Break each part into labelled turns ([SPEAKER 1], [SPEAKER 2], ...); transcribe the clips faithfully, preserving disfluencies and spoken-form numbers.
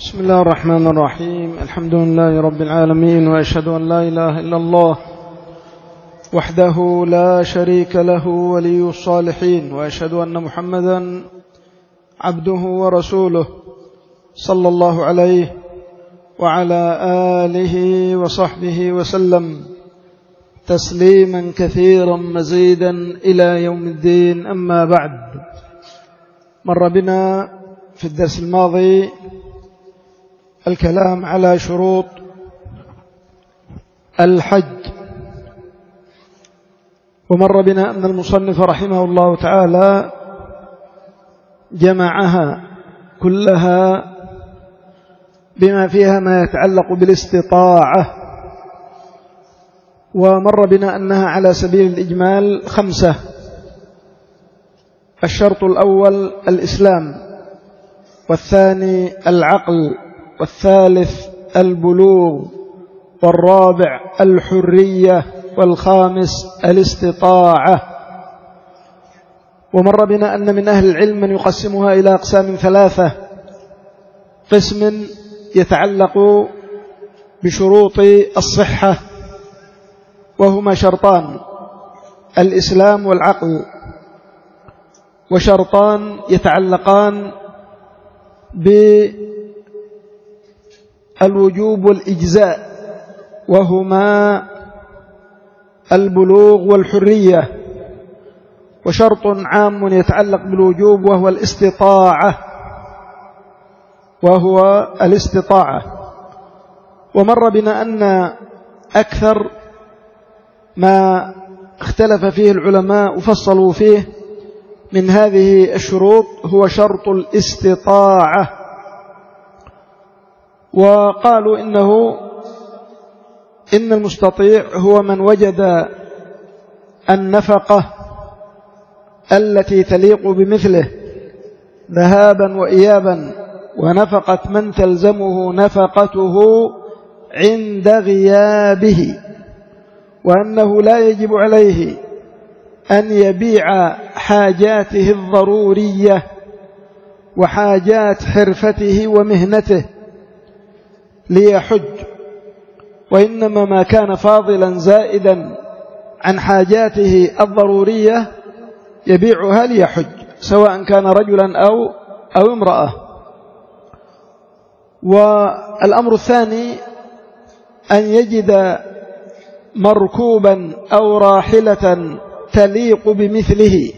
[SPEAKER 1] بسم الله الرحمن الرحيم. الحمد لله رب العالمين، وأشهد أن لا إله إلا الله وحده لا شريك له ولي الصالحين، وأشهد أن محمدا عبده ورسوله صلى الله عليه وعلى آله وصحبه وسلم تسليما كثيرا مزيدا إلى يوم الدين. أما بعد، مر بنا في الدرس الماضي الكلام على شروط الحج، ومر بنا أن المصنف رحمه الله تعالى جمعها كلها بما فيها ما يتعلق بالاستطاعة، ومر بنا أنها على سبيل الإجمال خمسة. الشرط الأول الإسلام، والثاني العقل، والثالث البلوغ، والرابع الحرية، والخامس الاستطاعة. ومر بنا أن من أهل العلم من يقسمها إلى أقسام ثلاثة: قسم يتعلق بشروط الصحة وهما شرطان: الإسلام والعقل، وشرطان يتعلقان بالوجوب والإجزاء وهما البلوغ والحرية، وشرط عام يتعلق بالوجوب وهو الاستطاعة وهو الاستطاعة. ومر بنا أن أكثر ما اختلف فيه العلماء وفصلوا فيه من هذه الشروط هو شرط الاستطاعة، وقالوا إنه إن المستطيع هو من وجد النفقة التي تليق بمثله ذهابا وإيابا، ونفقة من تلزمه نفقته عند غيابه، وأنه لا يجب عليه أن يبيع حاجاته الضرورية وحاجات حرفته ومهنته ليحج، وإنما ما كان فاضلا زائدا عن حاجاته الضرورية يبيعها ليحج، سواء كان رجلا أو, أو امرأة. والأمر الثاني أن يجد مركوبا أو راحلة تليق بمثله.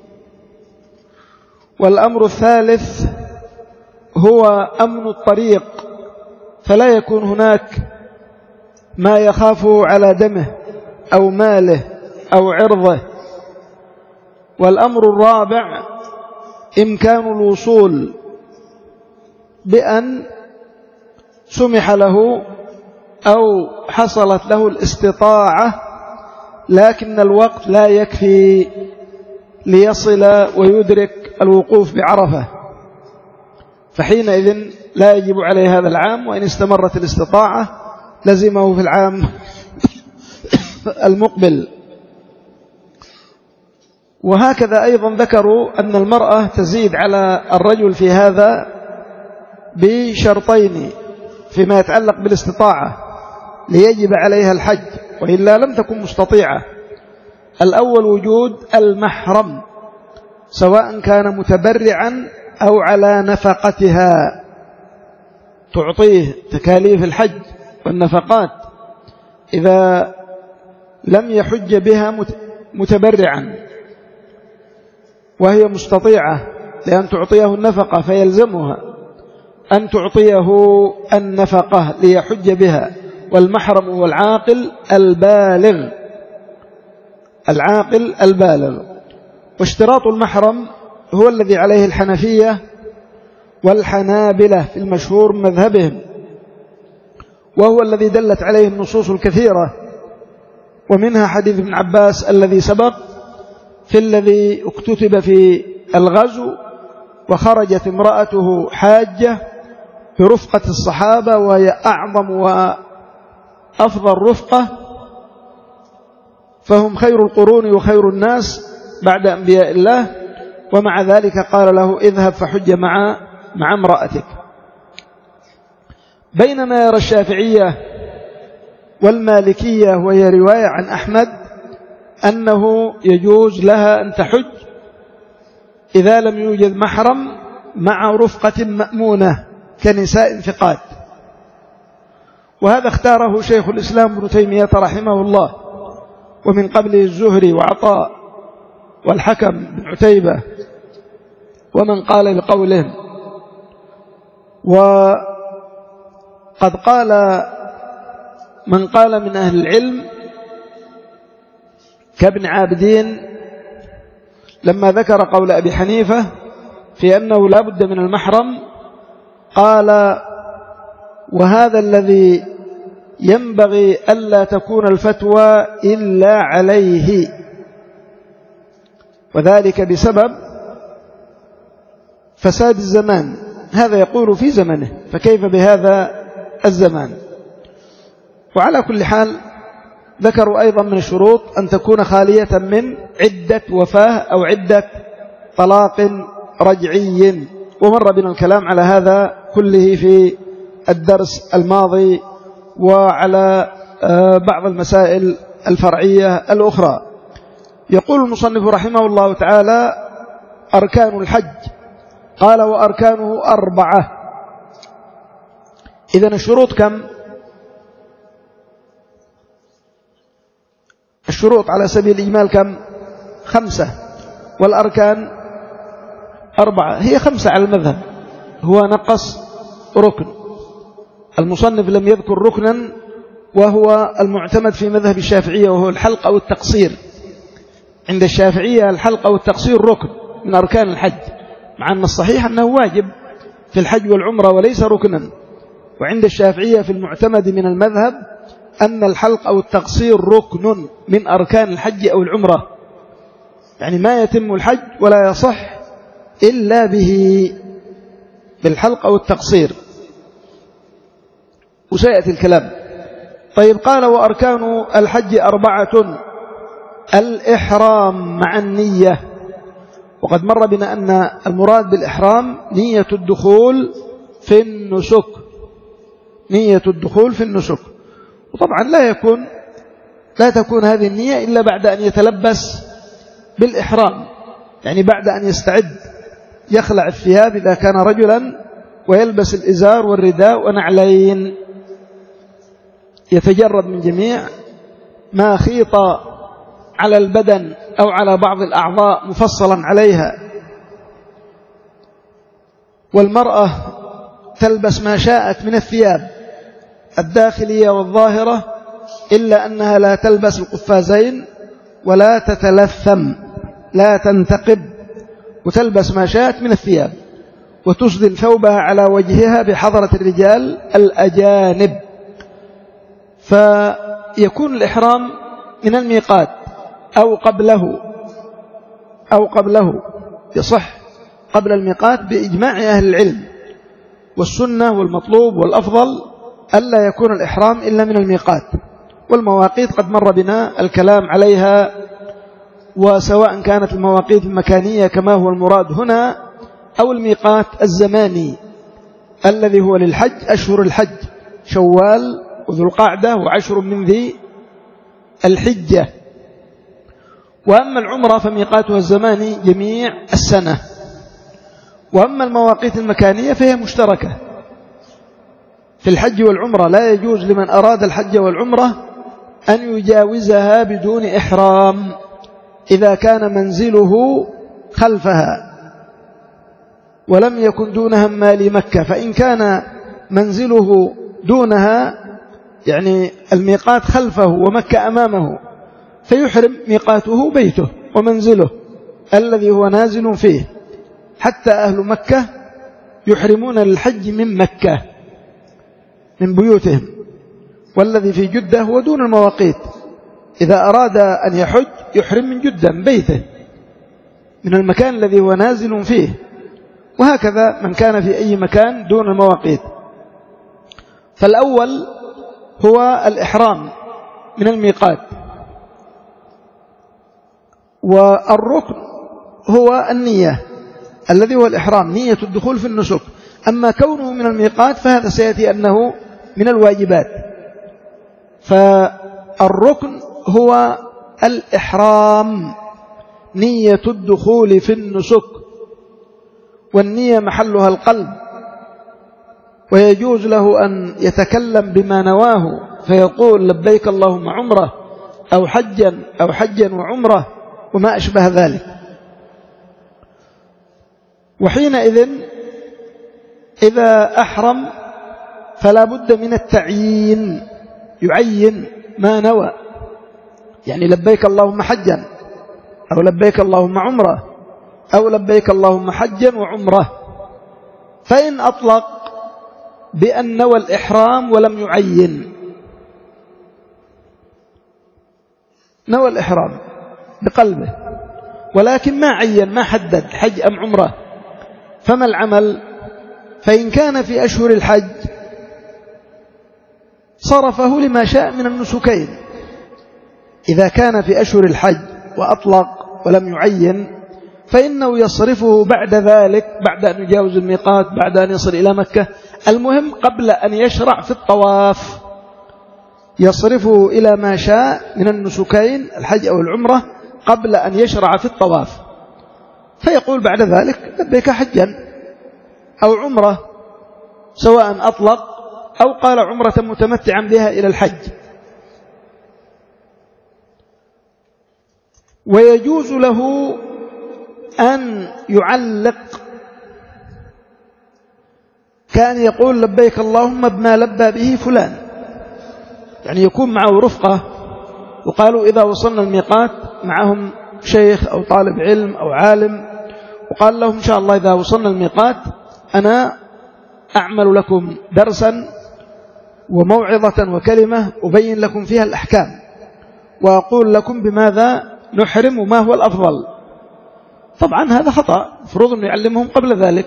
[SPEAKER 1] والأمر الثالث هو أمن الطريق، فلا يكون هناك ما يخافه على دمه أو ماله أو عرضه. والأمر الرابع إمكان الوصول بأن سمح له أو حصلت له الاستطاعة، لكن الوقت لا يكفي ليصل ويدرك الوقوف بعرفة، فحينئذ لا يجب عليه هذا العام، وإن استمرت الاستطاعة لزمه في العام المقبل. وهكذا أيضا ذكروا أن المرأة تزيد على الرجل في هذا بشرطين فيما يتعلق بالاستطاعة ليجب عليها الحج، وإلا لم تكن مستطيعة. الأول وجود المحرم، سواء كان متبرعا أو على نفقتها، تعطيه تكاليف الحج والنفقات إذا لم يحج بها متبرعا وهي مستطيعة، لأن تعطيه النفقة فيلزمها أن تعطيه النفقة ليحج بها. والمحرم هو العاقل البالغ، العاقل البالغ. واشتراط المحرم هو الذي عليه الحنفية والحنابلة في المشهور من مذهبهم، وهو الذي دلت عليه النصوص الكثيرة، ومنها حديث ابن عباس الذي سبق في الذي اكتتب في الغزو وخرجت امرأته حاجة برفقة الصحابة، وهي أعظم وأفضل رفقة، فهم خير القرون وخير الناس بعد أنبياء الله، ومع ذلك قال له اذهب فحج مع مع امرأتك. بينما يرى الشافعية والمالكية، وهي رواية عن أحمد، أنه يجوز لها أن تحج إذا لم يوجد محرم مع رفقة مأمونة كنساء ثقات. وهذا اختاره شيخ الإسلام ابن تيمية رحمه الله، ومن قبله الزهري وعطاء والحكم بن عتيبة ومن قال بقولهم. وقد قال من قال من أهل العلم كابن عابدين لما ذكر قول أبي حنيفة في أنه لا بد من المحرم، قال: وهذا الذي ينبغي ألا تكون الفتوى إلا عليه، وذلك بسبب فساد الزمان. هذا يقول في زمنه، فكيف بهذا الزمان؟ وعلى كل حال ذكروا أيضا من الشروط أن تكون خالية من عدة وفاة أو عدة طلاق رجعي، ومر بنا الكلام على هذا كله في الدرس الماضي وعلى بعض المسائل الفرعية الأخرى. يقول المصنف رحمه الله تعالى: أركان الحج. قال: وأركانه أربعة. إذن الشروط كم؟ الشروط على سبيل الإجمال كم؟ خمسة، والأركان أربعة. هي خمسة على المذهب، هو نقص ركن. المصنف لم يذكر ركنا، وهو المعتمد في مذهب الشافعية، وهو الحلق أو التقصير. عند الشافعية الحلق أو التقصير ركن من أركان الحج، مع أن الصحيح أنه واجب في الحج والعمرة وليس ركنا. وعند الشافعية في المعتمد من المذهب أن الحلق أو التقصير ركن من أركان الحج أو العمرة، يعني ما يتم الحج ولا يصح إلا به، بالحلق أو التقصير، وسيأتي الكلام. طيب، قال: وأركان الحج أربعة: الإحرام مع النية. وقد مر بنا أن المراد بالإحرام نية الدخول في النسك، نية الدخول في النسك. وطبعا لا يكون لا تكون هذه النية إلا بعد أن يتلبس بالإحرام، يعني بعد أن يستعد، يخلع الثياب إذا كان رجلا، ويلبس الإزار والرداء ونعلين، يتجرد من جميع ما خيط على البدن أو على بعض الأعضاء مفصلا عليها. والمرأة تلبس ما شاءت من الثياب الداخلية والظاهرة، إلا أنها لا تلبس القفازين ولا تتلثم، لا تنتقب، وتلبس ما شاءت من الثياب، وتسدل ثوبها على وجهها بحضرة الرجال الأجانب. فيكون الإحرام من الميقات أو قبله أو قبله يصح قبل الميقات بإجماع أهل العلم. والسنة والمطلوب والأفضل ألا يكون الإحرام إلا من الميقات. والمواقيت قد مر بنا الكلام عليها، وسواء كانت المواقيت المكانية كما هو المراد هنا، أو الميقات الزماني الذي هو للحج، أشهر الحج شوال وذو القعدة وعشر من ذي الحجة. وأما العمرة فميقاتها الزماني جميع السنة. وأما المواقيت المكانية فهي مشتركة في الحج والعمرة، لا يجوز لمن أراد الحج والعمرة أن يجاوزها بدون إحرام إذا كان منزله خلفها ولم يكن دونها مالي مكة. فإن كان منزله دونها، يعني الميقات خلفه ومكة أمامه، فيحرم ميقاته بيته ومنزله الذي هو نازل فيه. حتى أهل مكة يحرمون للحج من مكة من بيوتهم، والذي في جدة هو دون المواقيت. إذا أراد أن يحج يحرم من جدة، من بيته، من المكان الذي هو نازل فيه. وهكذا من كان في أي مكان دون المواقيت. فالأول هو الإحرام من الميقات، والركن هو النية الذي هو الإحرام، نية الدخول في النسك. أما كونه من الميقات فهذا سيأتي أنه من الواجبات. فالركن هو الإحرام، نية الدخول في النسك، والنية محلها القلب، ويجوز له أن يتكلم بما نواه فيقول لبيك اللهم عمره أو حجا أو حجا وعمره وما أشبه ذلك. وحينئذ إذا أحرم فلا بد من التعيين، يعين ما نوى، يعني لبيك اللهم حجا أو لبيك اللهم عمره أو لبيك اللهم حجا وعمره. فإن أطلق بأن نوى الإحرام ولم يعين، نوى الإحرام بقلبه ولكن ما عين، ما حدد حج أم عمره، فما العمل؟ فإن كان في أشهر الحج صرفه لما شاء من النسكين. إذا كان في أشهر الحج وأطلق ولم يعين فإنه يصرفه بعد ذلك، بعد أن يجاوز الميقات، بعد أن يصل إلى مكة، المهم قبل أن يشرع في الطواف يصرفه إلى ما شاء من النسكين الحج أو العمرة قبل أن يشرع في الطواف، فيقول بعد ذلك لبيك حجا أو عمرة، سواء أطلق أو قال عمرة متمتعا بها إلى الحج. ويجوز له أن يعلق، كان يقول لبيك اللهم بما لبى به فلان، يعني يكون معه رفقة وقالوا إذا وصلنا الميقات معهم شيخ أو طالب علم أو عالم، وقال لهم إن شاء الله إذا وصلنا الميقات أنا أعمل لكم درسا وموعظة وكلمة أبين لكم فيها الأحكام وأقول لكم بماذا نحرم وما هو الأفضل. طبعا هذا خطأ، مفروض أن يعلمهم قبل ذلك،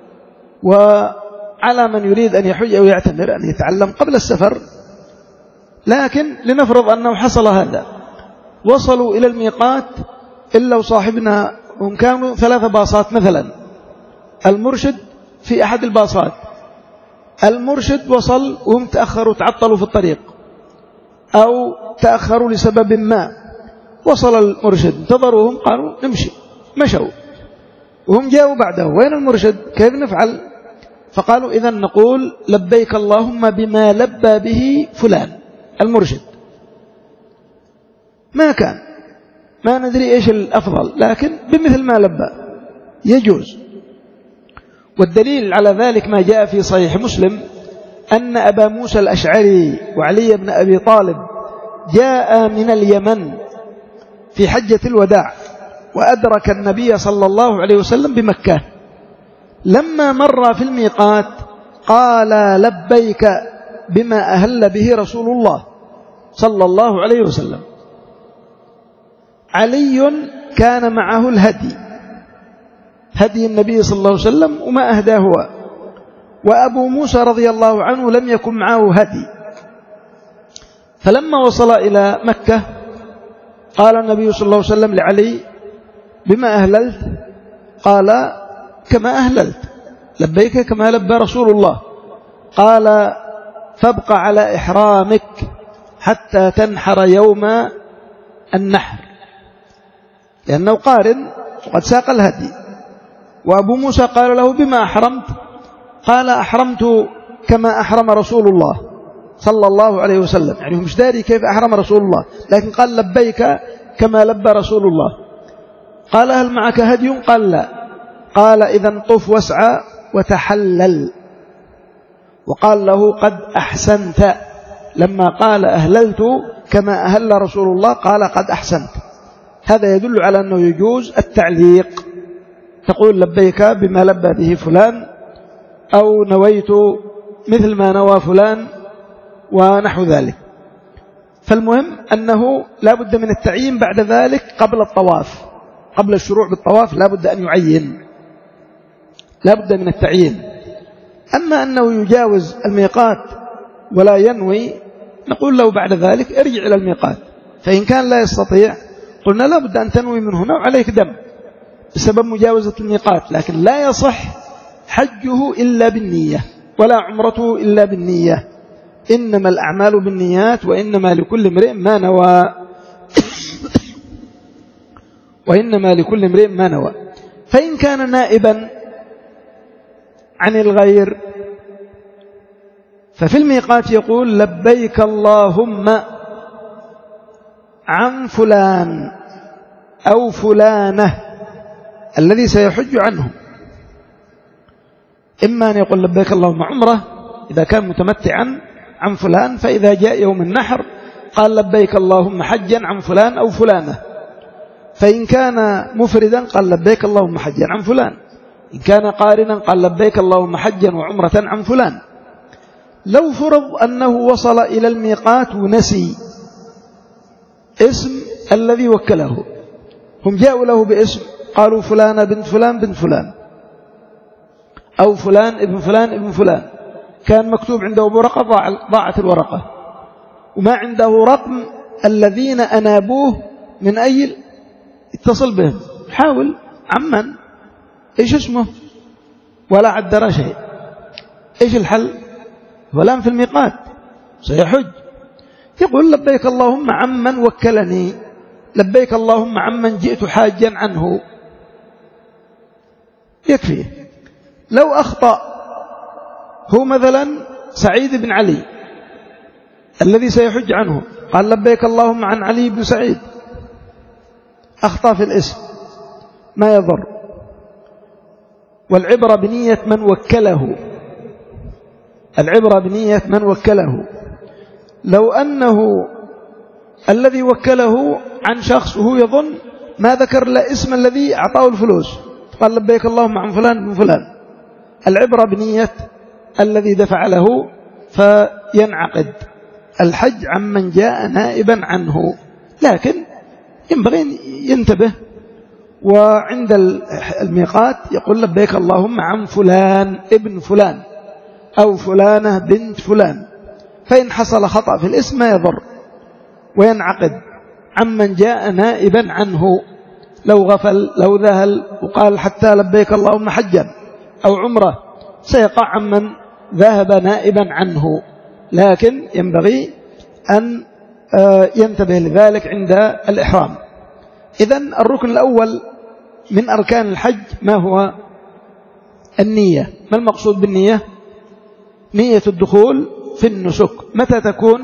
[SPEAKER 1] وعلى من يريد أن يحج أو يعتمر أن يتعلم قبل السفر. لكن لنفرض أنه حصل هذا، وصلوا إلى الميقات إلا وصاحبنا هم كانوا ثلاثة باصات مثلا، المرشد في أحد الباصات، المرشد وصل وهم تأخروا تعطلوا في الطريق أو تأخروا لسبب ما، وصل المرشد انتظروهم قالوا نمشي، مشوا وهم جاءوا بعده، وين المرشد؟ كيف نفعل؟ فقالوا إذا نقول لبيك اللهم بما لبى به فلان المرشد. ما كان ما ندري إيش الأفضل، لكن بمثل ما لبى يجوز. والدليل على ذلك ما جاء في صحيح مسلم أن أبا موسى الأشعري وعلي بن أبي طالب جاء من اليمن في حجة الوداع وأدرك النبي صلى الله عليه وسلم بمكة. لما مر في الميقات قال لبيك بما أهل به رسول الله صلى الله عليه وسلم. علي كان معه الهدي، هدي النبي صلى الله عليه وسلم وما أهداه هو، وأبو موسى رضي الله عنه لم يكن معه هدي. فلما وصل إلى مكة قال النبي صلى الله عليه وسلم لعلي بما أهللت؟ قال كما أهللت، لبيك كما لبى رسول الله. قال فابق على إحرامك حتى تنحر يوم النحر، لأنه قارن وقد ساق الهدي. وأبو موسى قال له بما أحرمت؟ قال أحرمت كما أحرم رسول الله صلى الله عليه وسلم، يعني مش داري كيف أحرم رسول الله، لكن قال لبيك كما لبى رسول الله. قال هل معك هدي؟ قال لا. قال إذن طف واسعى وتحلل. وقال له قد أحسنت، لما قال أهللت كما أهل رسول الله قال قد أحسنت. هذا يدل على أنه يجوز التعليق، تقول لبيك بما لبى به فلان، أو نويت مثل ما نوى فلان ونحو ذلك. فالمهم أنه لا بد من التعيين بعد ذلك قبل الطواف، قبل الشروع بالطواف لا بد أن يعين، لا بد من التعيين. أما أنه يجاوز الميقات ولا ينوي نقول له بعد ذلك ارجع إلى الميقات، فإن كان لا يستطيع قلنا لا بد أن تنوي من هنا وعليك دم بسبب مجاوزة الميقات، لكن لا يصح حجه إلا بالنية ولا عمرته إلا بالنية، إنما الأعمال بالنيات وإنما لكل امرئ ما نوى وإنما لكل امرئ ما نوى. فإن كان نائبا عن الغير ففي الميقات يقول لبيك اللهم عن فلان أو فلانة الذي سيحج عنه، إما أن يقول لبيك اللهم عمره إذا كان متمتعا عن فلان، فإذا جاء يوم النحر قال لبيك اللهم حجا عن فلان أو فلانة. فإن كان مفردا قال لبيك اللهم حجا عن فلان، إن كان قارنا قال لبيك اللهم حجا وعمرة عن فلان. لو فرض أنه وصل إلى الميقات ونسي اسم الذي وكله، هم جاءوا له باسم قالوا فلانة بنت فلان بنت فلان أو فلان ابن فلان ابن فلان، كان مكتوب عنده ورقة ضاعت الورقة وما عنده رقم الذين أنابوه من أي اتصل بهم، حاول عمن إيش اسمه ولا عدر شيء، إيش الحل؟ ولان في الميقات سيحج، يقول لبيك اللهم عمن وكلني، لبيك اللهم عمن جئت حاجا عنه، يكفيه. لو أخطأ هو مثلا سعيد بن علي الذي سيحج عنه، قال لبيك اللهم عن علي بن سعيد، أخطأ في الاسم ما يضر، والعبرة بنية من وكله، العبرة بنية من وكله. لو أنه الذي وكله عن شخص وهو يظن ما ذكر لا اسم الذي أعطاه الفلوس، قال لبيك اللهم عن فلان بن فلان، العبرة بنية الذي دفع له، فينعقد الحج عمن جاء نائبا عنه. لكن ينبغي ينتبه، وعند الميقات يقول لبيك اللهم عن فلان ابن فلان أو فلانة بنت فلان، فإن حصل خطأ في الاسم ما يضر، وينعقد عمن جاء نائبا عنه. لو غفل لو ذهل وقال حتى لبيك اللهم حجا أو عمره سيقع عمن ذهب نائبا عنه، لكن ينبغي أن ينتبه لذلك عند الإحرام. إذن الركن الأول من أركان الحج ما هو؟ النية. ما المقصود بالنية؟ نية الدخول في النسك. متى تكون؟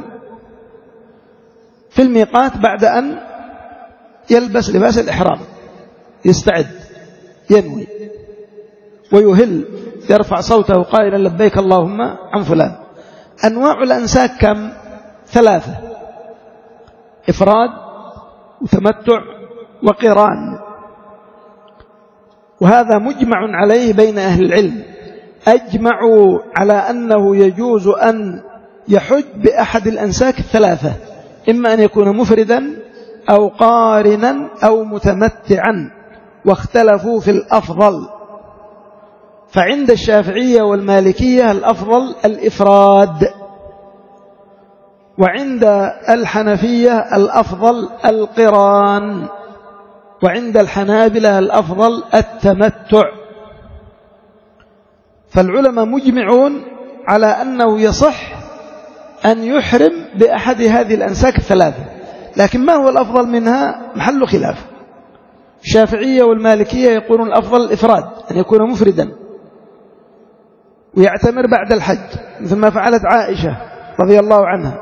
[SPEAKER 1] في الميقات بعد أن يلبس لباس الإحرام، يستعد ينوي ويهل، يرفع صوته قائلا لبيك اللهم عن فلان. أنواع الأنساك كم؟ ثلاثة: إفراد وتمتع وقران، وهذا مجمع عليه بين أهل العلم، أجمعوا على أنه يجوز أن يحج بأحد الأنساك الثلاثة، إما أن يكون مفردا أو قارنا أو متمتعا، واختلفوا في الأفضل. فعند الشافعية والمالكية الأفضل الإفراد، وعند الحنفية الأفضل القران، وعند الحنابلة الأفضل التمتع. فالعلماء مجمعون على أنه يصح أن يحرم بأحد هذه الأنساك الثلاثة، لكن ما هو الأفضل منها محل خلاف. الشافعية والمالكية يقولون الأفضل الإفراد، أن يكون مفردا ويعتمر بعد الحج مثل ما فعلت عائشة رضي الله عنها.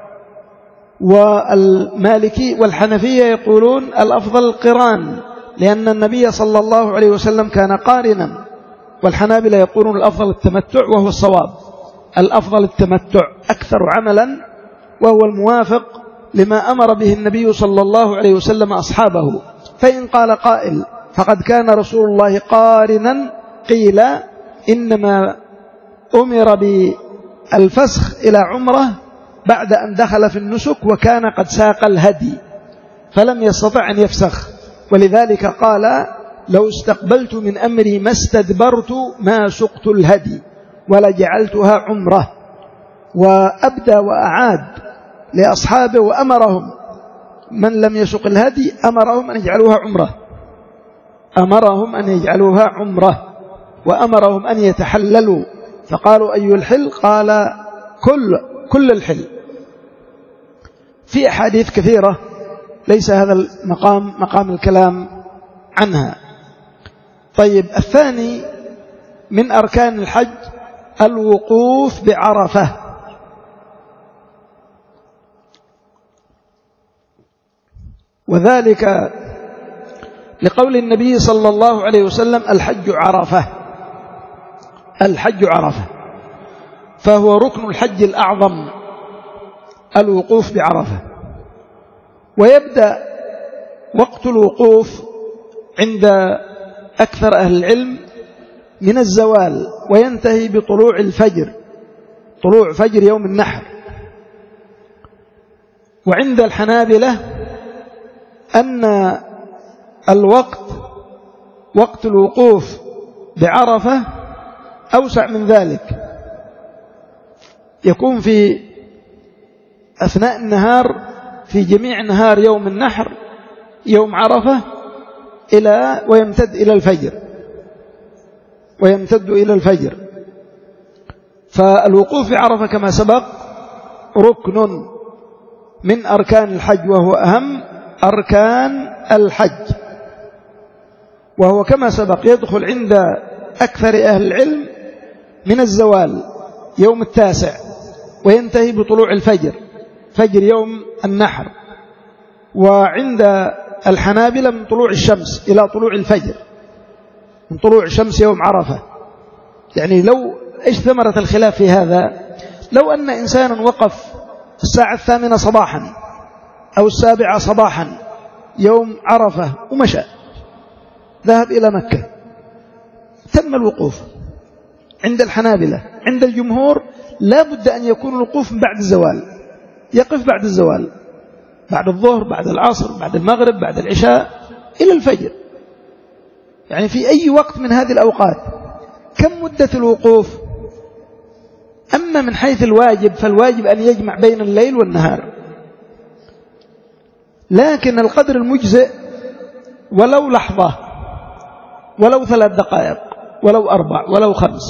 [SPEAKER 1] والمالكي والحنفية يقولون الأفضل القران، لأن النبي صلى الله عليه وسلم كان قارنا. والحنابلة يقولون الأفضل التمتع، وهو الصواب، الأفضل التمتع أكثر عملا، وهو الموافق لما أمر به النبي صلى الله عليه وسلم أصحابه. فإن قال قائل فقد كان رسول الله قارنا، قيل إنما أمر بالفسخ إلى عمره بعد أن دخل في النسك وكان قد ساق الهدي فلم يستطع أن يفسخ، ولذلك قال لو استقبلت من أمري ما استدبرت ما سقت الهدي ولجعلتها عمره. وأبدى وأعاد لأصحابه وأمرهم من لم يسق الهدي أمرهم أن يجعلوها عمره، أمرهم أن يجعلوها عمره. وأمرهم أن يتحللوا، فقالوا أي الحل؟ قال كل كل الحل. في أحاديث كثيرة ليس هذا المقام مقام الكلام عنها. طيب، الثاني من أركان الحج الوقوف بعرفة. وذلك لقول النبي صلى الله عليه وسلم الحج عرفة، الحج عرفة، فهو ركن الحج الأعظم الوقوف بعرفة. ويبدأ وقت الوقوف عند أكثر أهل العلم من الزوال، وينتهي بطلوع الفجر، طلوع فجر يوم النحر. وعند الحنابلة أن الوقت وقت الوقوف بعرفة أوسع من ذلك، يكون في أثناء النهار في جميع نهار يوم النحر يوم عرفة إلى ويمتد إلى الفجر، ويمتد إلى الفجر. فالوقوف بعرفة كما سبق ركن من أركان الحج، وهو أهم أركان الحج، وهو كما سبق يدخل عند أكثر أهل العلم من الزوال يوم التاسع، وينتهي بطلوع الفجر، فجر يوم النحر. وعند الحنابلة من طلوع الشمس إلى طلوع الفجر، من طلوع الشمس يوم عرفة. يعني لو إيش ثمرة الخلاف في هذا؟ لو أن إنسانا وقف الساعة الثامنة صباحا أو السابعة صباحا يوم عرفة ومشى ذهب إلى مكة، تم الوقوف عند الحنابلة. عند الجمهور لا بد أن يكون الوقوف بعد الزوال، يقف بعد الزوال، بعد الظهر، بعد العصر، بعد المغرب، بعد العشاء إلى الفجر، يعني في أي وقت من هذه الأوقات. كم مدة الوقوف؟ أما من حيث الواجب فالواجب أن يجمع بين الليل والنهار، لكن القدر المجزئ ولو لحظة، ولو ثلاث دقائق، ولو أربع، ولو خمس،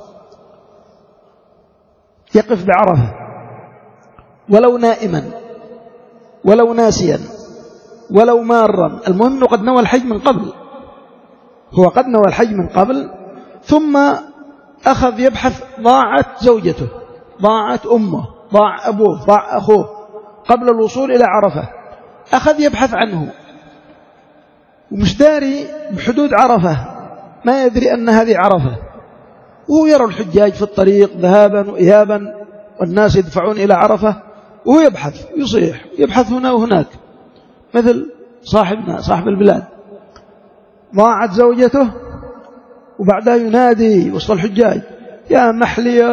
[SPEAKER 1] يقف بعرفة، ولو نائما، ولو ناسيا، ولو مارا. المهم قد نوى الحج من قبل، هو قد نوى الحج من قبل، ثم أخذ يبحث، ضاعت زوجته، ضاعت أمه، ضاع أبوه، ضاع أخوه قبل الوصول إلى عرفة، أخذ يبحث عنه ومش داري بحدود عرفة، ما يدري أن هذه عرفة، وهو يرى الحجاج في الطريق ذهابا وإيابا والناس يدفعون إلى عرفة، وهو يبحث، يصيح يبحث هنا وهناك، مثل صاحبنا صاحب البلاد، ضاعت زوجته وبعدها ينادي وسط الحجاج يا محلية،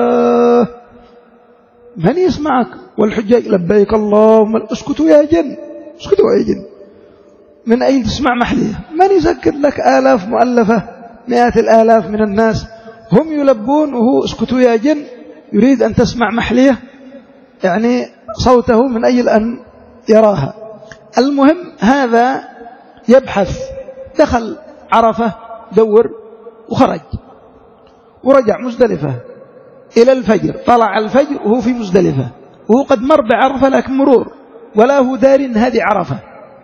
[SPEAKER 1] من يسمعك؟ والحجاج لبيك اللهم، اسكتوا يا جن، اسكتوا يا جن، من أين تسمع محلية؟ من يسكت لك؟ آلاف مؤلفة، مئات الآلاف من الناس هم يلبون، وهو اسكتوا يا جن يريد أن تسمع محلية، يعني صوته من أجل أن يراها. المهم هذا يبحث، دخل عرفة دور وخرج ورجع مزدلفة إلى الفجر، طلع الفجر وهو في مزدلفة، وهو قد مر بعرفة لكن مرور، ولا هو داري أن هذه عرفة.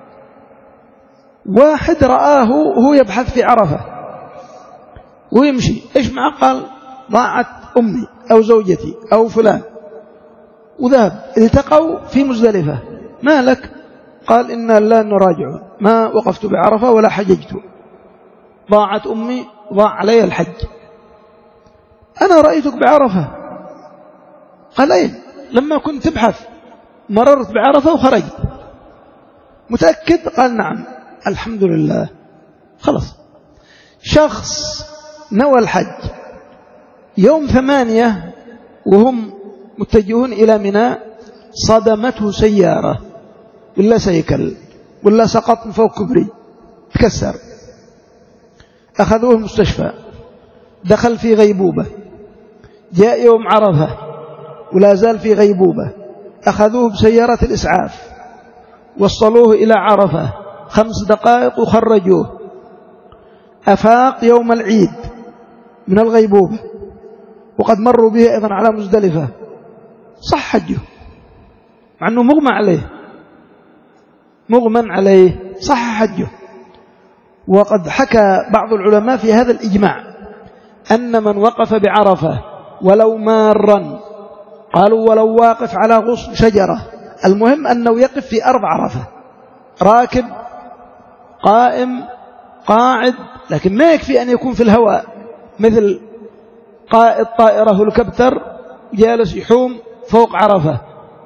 [SPEAKER 1] واحد رآه وهو يبحث في عرفة ويمشي، إيش معه؟ قال ضاعت أمي أو زوجتي أو فلان، وذهب، التقوا في مزدلفة، ما لك؟ قال إنا لا نراجع، ما وقفت بعرفة ولا حججت، ضاعت أمي، ضاع علي الحج، أنا رأيتك بعرفة. قال أين؟ لما كنت تبحث مررت بعرفة وخرجت، متأكد؟ قال نعم. الحمد لله. خلاص، شخص نوى الحج يوم ثمانية وهم متجهون إلى منى، صدمته سيارة ولا سيكل ولا سقط من فوق كبري، تكسر، أخذوه المستشفى، دخل في غيبوبة، جاء يوم عرفة ولا زال في غيبوبة، أخذوه بسيارة الإسعاف وصلوه إلى عرفة خمس دقائق وخرجوه، أفاق يوم العيد من الغيبوبة وقد مروا به أيضا على مزدلفة صح حجه، مع أنه مغمى عليه مغمى عليه صح حجه. وقد حكى بعض العلماء في هذا الإجماع أن من وقف بعرفة ولو مارا، قالوا ولو واقف على غصن شجرة، المهم أنه يقف في أرض عرفة، راكب قائم قاعد، لكن ما يكفي أن يكون في الهواء مثل قائد طائرة هليكوبتر جالس يحوم فوق عرفة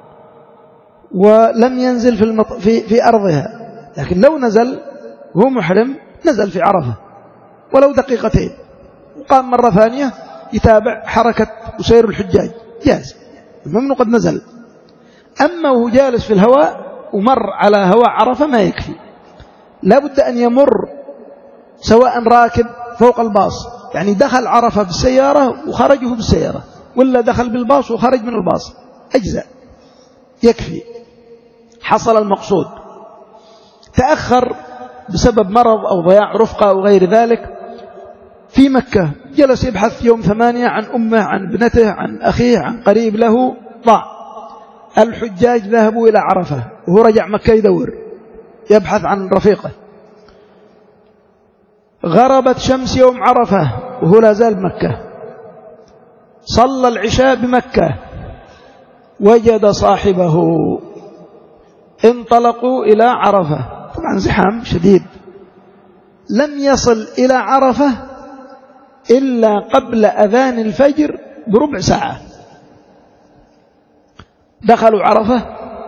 [SPEAKER 1] ولم ينزل في, المط... في... في أرضها، لكن لو نزل هو محرم نزل في عرفة ولو دقيقتين وقام مرة ثانية يتابع حركة وسير الحجاج جاز، المهم قد نزل. أما وهو جالس في الهواء ومر على هواء عرفة ما يكفي، لا بد أن يمر سواء راكب فوق الباص، يعني دخل عرفة بالسيارة وخرجه بالسيارة، ولا دخل بالباص وخرج من الباص، أجزاء يكفي، حصل المقصود. تأخر بسبب مرض أو ضياع رفقة أو غير ذلك في مكة، جلس يبحث يوم ثمانية عن أمه عن ابنته عن أخيه عن قريب له، ضاع. الحجاج ذهبوا إلى عرفة وهو رجع مكة يدور يبحث عن رفيقه، غربت شمس يوم عرفة وهو لا زال بمكة، صلى العشاء بمكة وجد صاحبه، انطلقوا إلى عرفة، طبعا زحام شديد، لم يصل إلى عرفة إلا قبل أذان الفجر بربع ساعة. دخلوا عرفة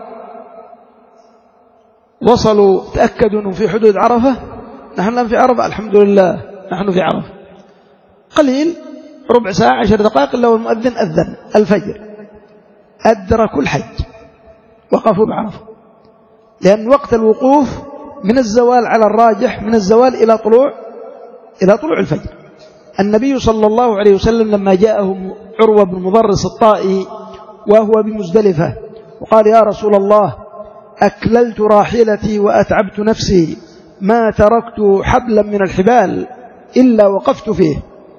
[SPEAKER 1] وصلوا تأكدوا أنهم في حدود عرفة، نحن الآن في عرفة الحمد لله، نحن في عرفة قليل ربع ساعة عشر دقائق إلا والمؤذن أذن الفجر، أدركوا الحج وقفوا بعرفة، لأن وقت الوقوف من الزوال على الراجح من الزوال إلى طلوع إلى طلوع الفجر. النبي صلى الله عليه وسلم لما جاءه عروة بن مضرس الطائي وهو بمزدلفة وقال يا رسول الله أكللت راحلتي وأتعبت نفسي، ما تركت حبلا من الحبال إلا وقفت فيه،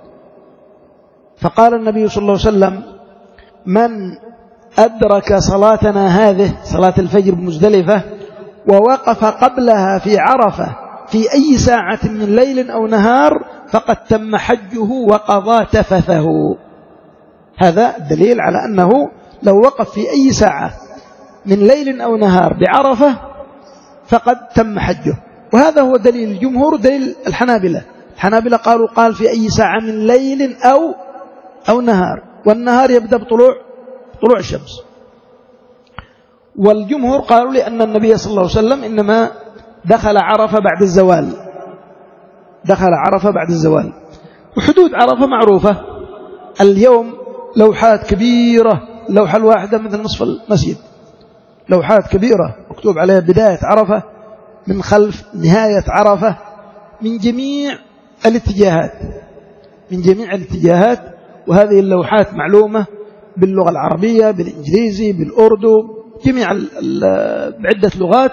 [SPEAKER 1] فقال النبي صلى الله عليه وسلم من أدرك صلاتنا هذه صلاة الفجر بمزدلفة ووقف قبلها في عرفة في أي ساعة من ليل أو نهار فقد تم حجه وقضى تفثه. هذا دليل على أنه لو وقف في أي ساعة من ليل أو نهار بعرفة فقد تم حجه، وهذا هو دليل الجمهور، دليل الحنابلة. الحنابلة قالوا قال في أي ساعة من ليل أو أو نهار، والنهار يبدأ بطلوع طلوع الشمس. والجمهور قالوا لأن النبي صلى الله عليه وسلم إنما دخل عرفة بعد الزوال، دخل عرفة بعد الزوال. وحدود عرفة معروفة، اليوم لوحات كبيرة، اللوحة الواحدة مثل نصف المسجد، لوحات كبيرة مكتوب عليها بداية عرفة، من خلف نهاية عرفة، من جميع الاتجاهات من جميع الاتجاهات وهذه اللوحات معلومة باللغة العربية بالإنجليزي بالأردو جميع بعدة لغات،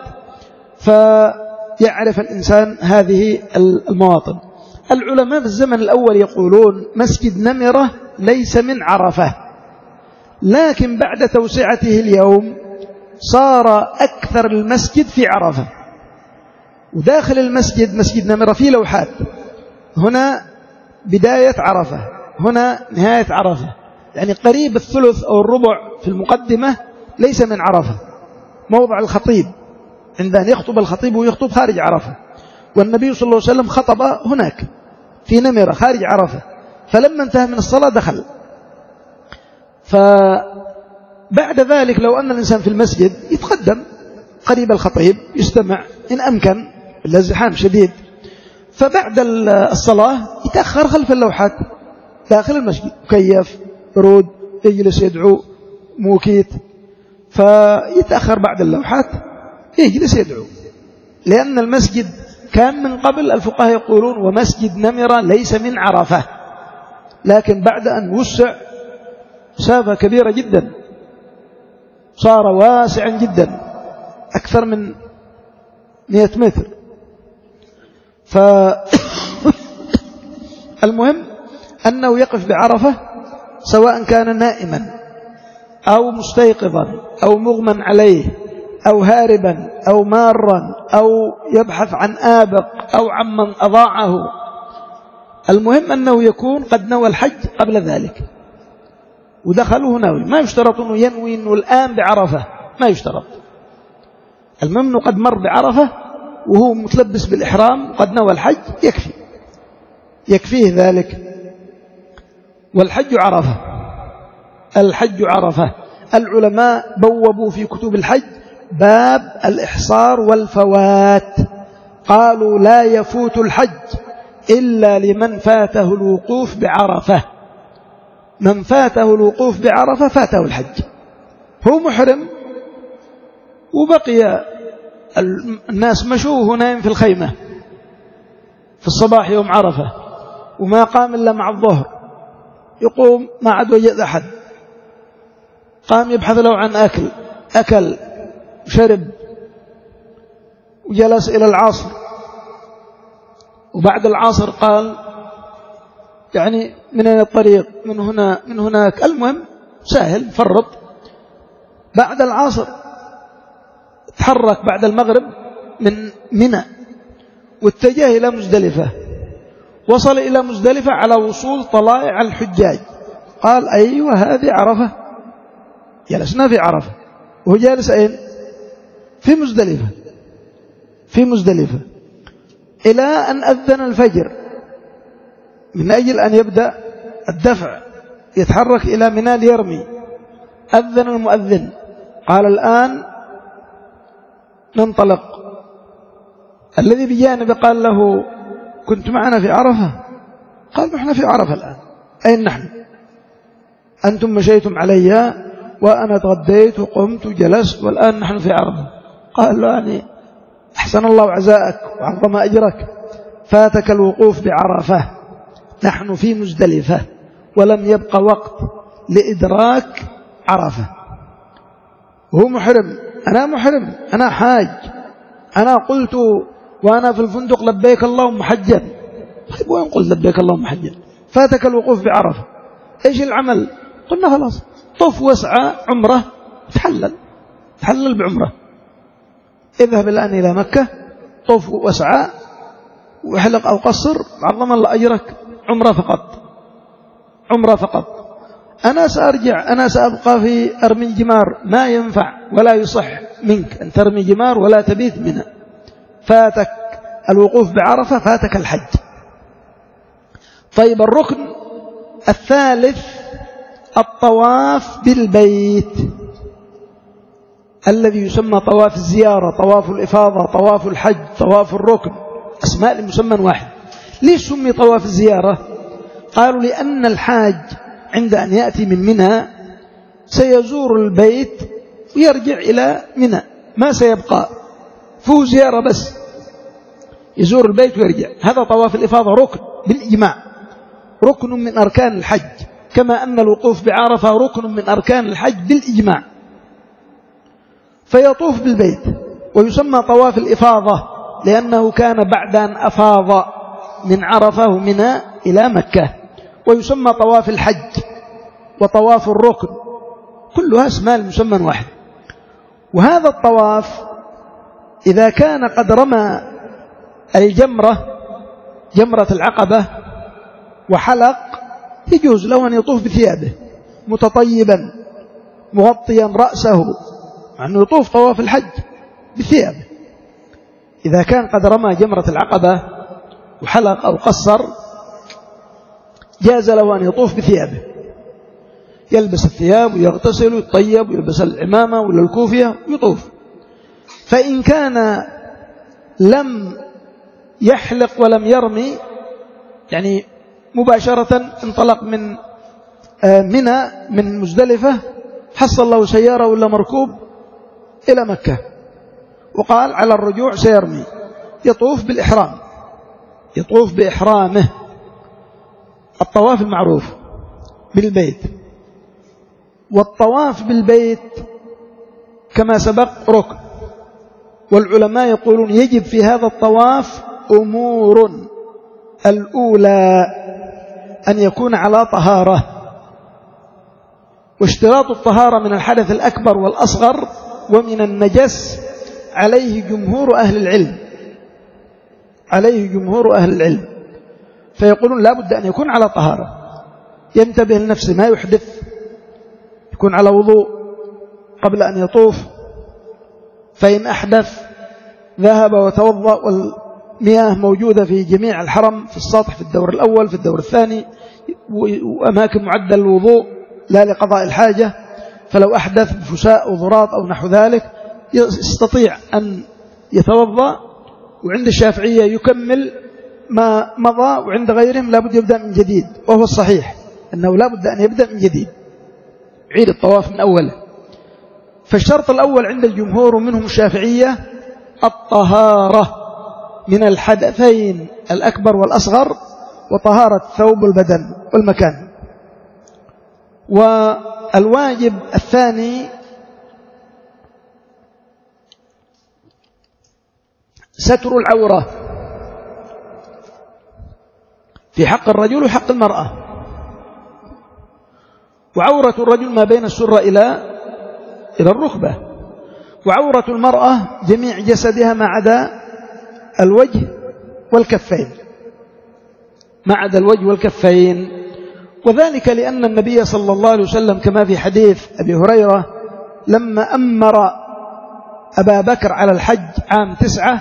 [SPEAKER 1] فيعرف الإنسان هذه المواطن. العلماء في الزمن الأول يقولون مسجد نمرة ليس من عرفة، لكن بعد توسعته اليوم صار أكثر المسجد في عرفة، وداخل المسجد مسجد نمرة فيه لوحات، هنا بداية عرفة هنا نهاية عرفة، يعني قريب الثلث أو الربع في المقدمة ليس من عرفة، موضع الخطيب عند أن يخطب الخطيب ويخطب خارج عرفة، والنبي صلى الله عليه وسلم خطب هناك في نمرة خارج عرفة، فلما انتهى من الصلاة دخل. فبعد ذلك لو أن الإنسان في المسجد يتقدم قريب الخطيب يستمع إن أمكن، الازدحام شديد، فبعد الصلاة يتأخر خلف اللوحات داخل المسجد، مكيف برود يجلس يدعو موكيت، فيتأخر بعد اللوحات يجلس يدعو، لأن المسجد كان من قبل الفقهاء يقولون ومسجد نمرة ليس من عرفة، لكن بعد أن وسع مسافة كبيرة جدا، صار واسعا جدا أكثر من مئة متر. فالمهم أنه يقف بعرفة سواء كان نائما أو مستيقظا أو مغمى عليه أو هاربا أو مارا أو يبحث عن آبق أو عمن أضاعه. المهم أنه يكون قد نوى الحج قبل ذلك ودخله ناوي. ما يشترط أنه ينوي أنه الآن بعرفة، ما يشترط. المهم أنه قد مر بعرفة وهو متلبس بالإحرام قد نوى الحج، يكفي يكفيه ذلك. والحج عرفة، الحج عرفة. العلماء بوبوا في كتب الحج باب الإحصار والفوات، قالوا لا يفوت الحج إلا لمن فاته الوقوف بعرفة. من فاته الوقوف بعرفة فاته الحج، هو محرم وبقي الناس مشوه نايم في الخيمة في الصباح يوم عرفة وما قام إلا مع الظهر، يقوم ما عاد وجد أحد، قام يبحث له عن أكل، أكل شرب وجلس إلى العصر، وبعد العصر قال يعني من أين الطريق، من هنا من هناك، المهم سهل فرط. بعد العصر تحرك بعد المغرب من منى واتجه إلى مزدلفة، وصل إلى مزدلفة على وصول طلائع الحجاج، قال أيوة هذه عرفة، جلسنا في عرفة. وهو جالس أين؟ في مزدلفة، في مزدلفة إلى أن أذن الفجر من أجل أن يبدأ الدفع يتحرك إلى منى ليرمي. أذن المؤذن قال الآن ننطلق. الذي بجانبه قال له كنت معنا في عرفة؟ قال نحن في عرفة الآن. أين نحن؟ أنتم مشيتم علي وأنا تغديت وقمت وجلست والآن نحن في عرفة. قال له يعني أحسن الله عزاءك وعظم أجرك، فاتك الوقوف بعرفة، نحن في مزدلفة ولم يبقى وقت لإدراك عرفة. وهو محرم، أنا محرم، أنا حاج، أنا قلت وأنا في الفندق لبيك اللهم حجا. طيب وين قلت لبيك اللهم حجا؟ فاتك الوقوف بعرفة، إيش العمل؟ قلنا خلاص طف واسعى عمره، تحلل تحلل بعمره، اذهب الآن إلى مكة، طف واسعى وحلق أو قصر، عظم الله أجرك، عمره فقط، عمره فقط. أنا سأرجع، أنا سأبقى في أرمي الجمار، ما ينفع ولا يصح منك أن ترمي جمار ولا تبيت منها. فاتك الوقوف بعرفة، فاتك الحج. طيب الركن الثالث الطواف بالبيت الذي يسمى طواف الزيارة، طواف الإفاضة، طواف الحج، طواف الركن، أسماء لمسمى واحد. ليش سمي طواف الزيارة؟ قالوا لأن الحاج عند أن يأتي من منى سيزور البيت ويرجع إلى منى، ما سيبقى، فهو زيارة بس، يزور البيت ويرجع. هذا طواف الإفاضة ركن بالإجماع، ركن من أركان الحج، كما أن الوقوف بعرفة ركن من أركان الحج بالإجماع. فيطوف بالبيت ويسمى طواف الإفاضة لأنه كان بعد أن أفاض من عرفة ومنى إلى مكة. ويسمى طواف الحج وطواف الركن، كلها اسماء المسمى واحد. وهذا الطواف إذا كان قد رمى الجمرة، جمرة العقبة، وحلق، يجوز له أن يطوف بثيابه متطيبا مغطيا رأسه، مع أنه يطوف طواف الحج بثيابه. إذا كان قد رمى جمرة العقبة وحلق أو قصر جاز له أن يطوف بثيابه، يلبس الثياب ويغتسل ويطيب ويلبس العمامة ولا الكوفية ويطوف. فإن كان لم يحلق ولم يرمي، يعني مباشرة انطلق من منى من مزدلفة، حصل له سيارة ولا مركوب إلى مكة، وقال على الرجوع سيرمي، يطوف بالإحرام، يطوف بإحرامه، الطواف المعروف بالبيت. والطواف بالبيت كما سبق ركن، والعلماء يقولون يجب في هذا الطواف أمور. الأولى أن يكون على طهارة. واشتراط الطهارة من الحدث الأكبر والأصغر ومن النجس عليه جمهور أهل العلم عليه جمهور أهل العلم فيقولون لا بد أن يكون على طهارة، ينتبه لنفسه ما يحدث، يكون على وضوء قبل أن يطوف، فإن أحدث ذهب وتوضأ والمياه موجودة في جميع الحرم، في السطح، في الدور الأول، في الدور الثاني، وأماكن معدل الوضوء لا لقضاء الحاجة، فلو أحدث بفساء وضراط أو نحو ذلك يستطيع أن يتوضأ. وعند الشافعية يكمل ما مضى، وعند غيرهم لا بد يبدأ من جديد، وهو الصحيح أنه لا بد أن يبدأ من جديد، يعيد الطواف من أوله. فالشرط الأول عند الجمهور منهم الشافعية الطهارة من الحدثين الأكبر والأصغر، وطهارة ثوب البدن والمكان. والواجب الثاني ستر العورة في حق الرجل وحق المرأة. وعورة الرجل ما بين السرة إلى إلى الركبة، وعورة المرأة جميع جسدها ما عدا الوجه والكفين ما عدا الوجه والكفين. وذلك لأن النبي صلى الله عليه وسلم كما في حديث أبي هريرة لما أمر أبا بكر على الحج عام تسعة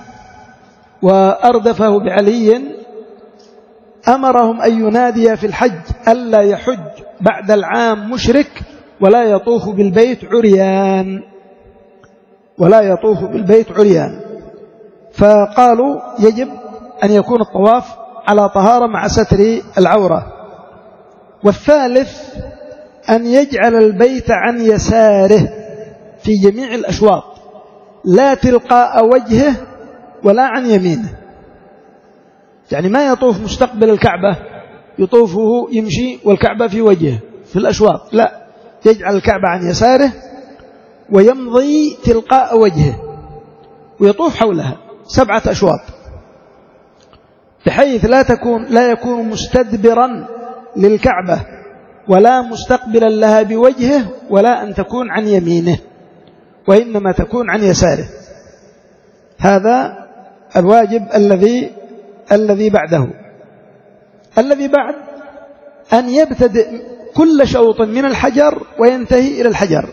[SPEAKER 1] وأردفه بعلي أمرهم أن ينادي في الحج ألا يحج بعد العام مشرك ولا يطوف بالبيت عريان ولا يطوف بالبيت عريان فقالوا يجب أن يكون الطواف على طهارة مع ستر العورة. والثالث أن يجعل البيت عن يساره في جميع الأشواط، لا تلقاء وجهه ولا عن يمينه، يعني ما يطوف مستقبل الكعبة يطوفه يمشي والكعبة في وجهه في الأشواط، لا، يجعل الكعبة عن يساره ويمضي تلقاء وجهه ويطوف حولها سبعة أشواط، بحيث لا تكون لا يكون مستدبرا للكعبة ولا مستقبلا لها بوجهه ولا أن تكون عن يمينه، وإنما تكون عن يساره. هذا الواجب الذي الذي بعده. الذي بعد أن يبتدئ كل شوط من الحجر وينتهي إلى الحجر،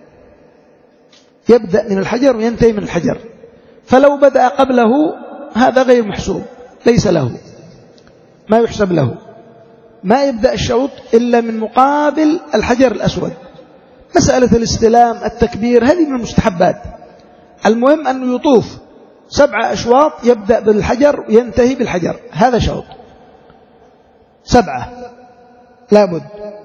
[SPEAKER 1] يبدأ من الحجر وينتهي من الحجر، فلو بدأ قبله هذا غير محسوب، ليس له، ما يحسب له، ما يبدأ الشوط إلا من مقابل الحجر الأسود. مسألة الاستلام التكبير هذه من المستحبات، المهم أنه يطوف سبعة أشواط، يبدأ بالحجر وينتهي بالحجر، هذا شوط سبعة لابد.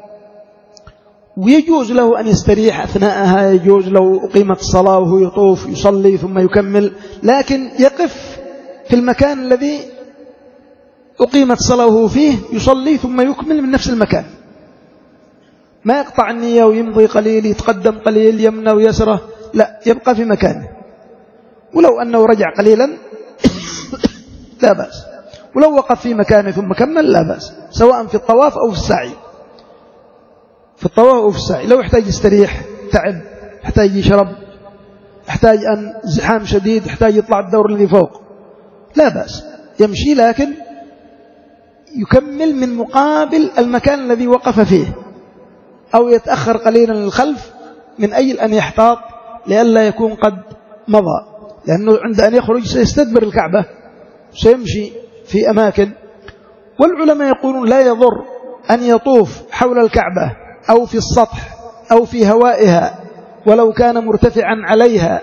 [SPEAKER 1] ويجوز له أن يستريح أثناءها، يجوز لو أقيمت الصلاة وهو يطوف يصلي ثم يكمل، لكن يقف في المكان الذي أقيمت صلاته فيه يصلي ثم يكمل من نفس المكان، ما يقطع النية ويمضي قليل يتقدم قليل يمنى ويسره، لا، يبقى في مكانه. ولو أنه رجع قليلا لا بأس، ولو وقف في مكانه ثم كمل لا بأس، سواء في الطواف أو في السعي. في الطواف أو في السعي لو يحتاج يستريح، تعب، يحتاج يشرب، يحتاج أن زحام شديد، يحتاج يطلع الدور الذي فوق، لا بأس يمشي، لكن يكمل من مقابل المكان الذي وقف فيه، أو يتأخر قليلا للخلف من أجل أن يحتاط لئلا يكون قد مضى، لأنه عند أن يخرج سيستدبر الكعبة، سيمشي في أماكن. والعلماء يقولون لا يضر أن يطوف حول الكعبة أو في السطح أو في هوائها ولو كان مرتفعا عليها،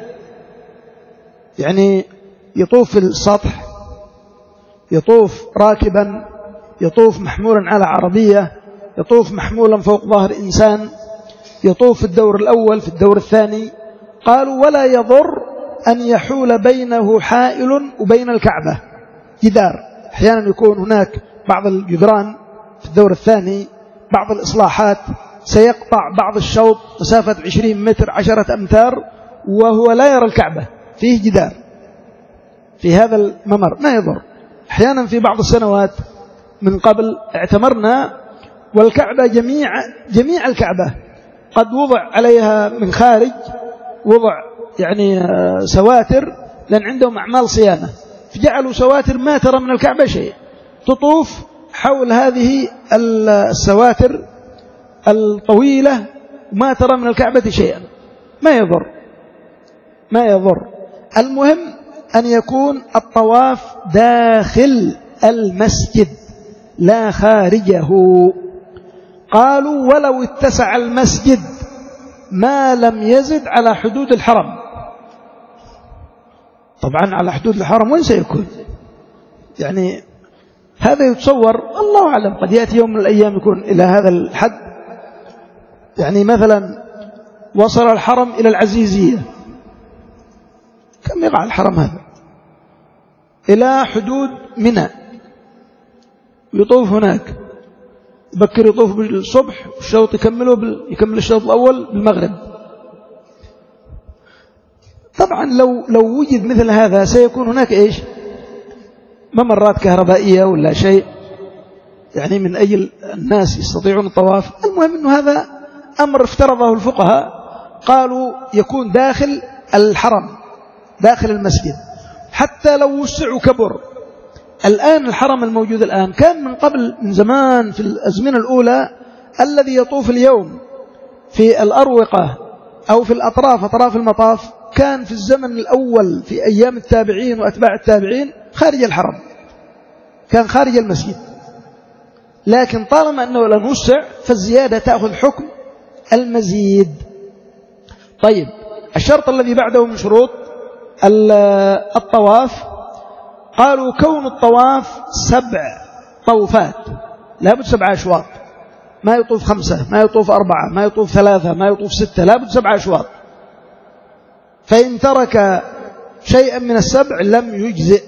[SPEAKER 1] يعني يطوف في السطح، يطوف راكبا، يطوف محمولا على عربية، يطوف محمولا فوق ظهر إنسان، يطوف في الدور الأول في الدور الثاني. قالوا ولا يضر أن يحول بينه حائل وبين الكعبة جدار، أحيانا يكون هناك بعض الجدران في الدور الثاني، بعض الإصلاحات سيقطع بعض الشوط مسافة عشرين متر عشرة أمتار وهو لا يرى الكعبة، فيه جدار في هذا الممر، ما يضر. أحيانا في بعض السنوات من قبل اعتمرنا، والكعبة جميع جميع الكعبة قد وضع عليها من خارج وضع يعني سواتر، لأن عندهم أعمال صيانة، فجعلوا سواتر ما ترى من الكعبة شيء، تطوف حول هذه السواتر الطويلة وما ترى من الكعبة شيئا، ما يضر ما يضر. المهم أن يكون الطواف داخل المسجد لا خارجه. قالوا ولو اتسع المسجد ما لم يزد على حدود الحرم. طبعا على حدود الحرم وين سيكون؟ يعني هذا يتصور، الله أعلم، قد يأتي يوم من الأيام يكون إلى هذا الحد. يعني مثلا وصل الحرم إلى العزيزية، كم يقع الحرم هذا؟ إلى حدود منى، يطوف هناك، يبكر يطوف بالصبح، والشوط يكمله بال... يكمل الشوط الأول بالمغرب. طبعا لو لو وجد مثل هذا سيكون هناك إيش؟ ممرات كهربائية ولا شيء، يعني من أجل الناس يستطيعون الطواف. المهم أنه هذا أمر افترضه الفقهاء، قالوا يكون داخل الحرم داخل المسجد، حتى لو وسعوا كبر. الآن الحرم الموجود الآن كان من قبل من زمان في الأزمنة الأولى، الذي يطوف اليوم في الأروقة أو في الأطراف أطراف المطاف كان في الزمن الأول في أيام التابعين وأتباع التابعين خارج الحرم، كان خارج المسجد. لكن طالما أنه لم يوسع فالزيادة تأخذ حكم المزيد. طيب، الشرط الذي بعده من شروط الطواف، قالوا كون الطواف سبع طوفات، لابد سبع أشواط، ما يطوف خمسة، ما يطوف أربعة، ما يطوف ثلاثة، ما يطوف ستة، لابد سبع أشواط. فإن ترك شيئا من السبع لم يجزئ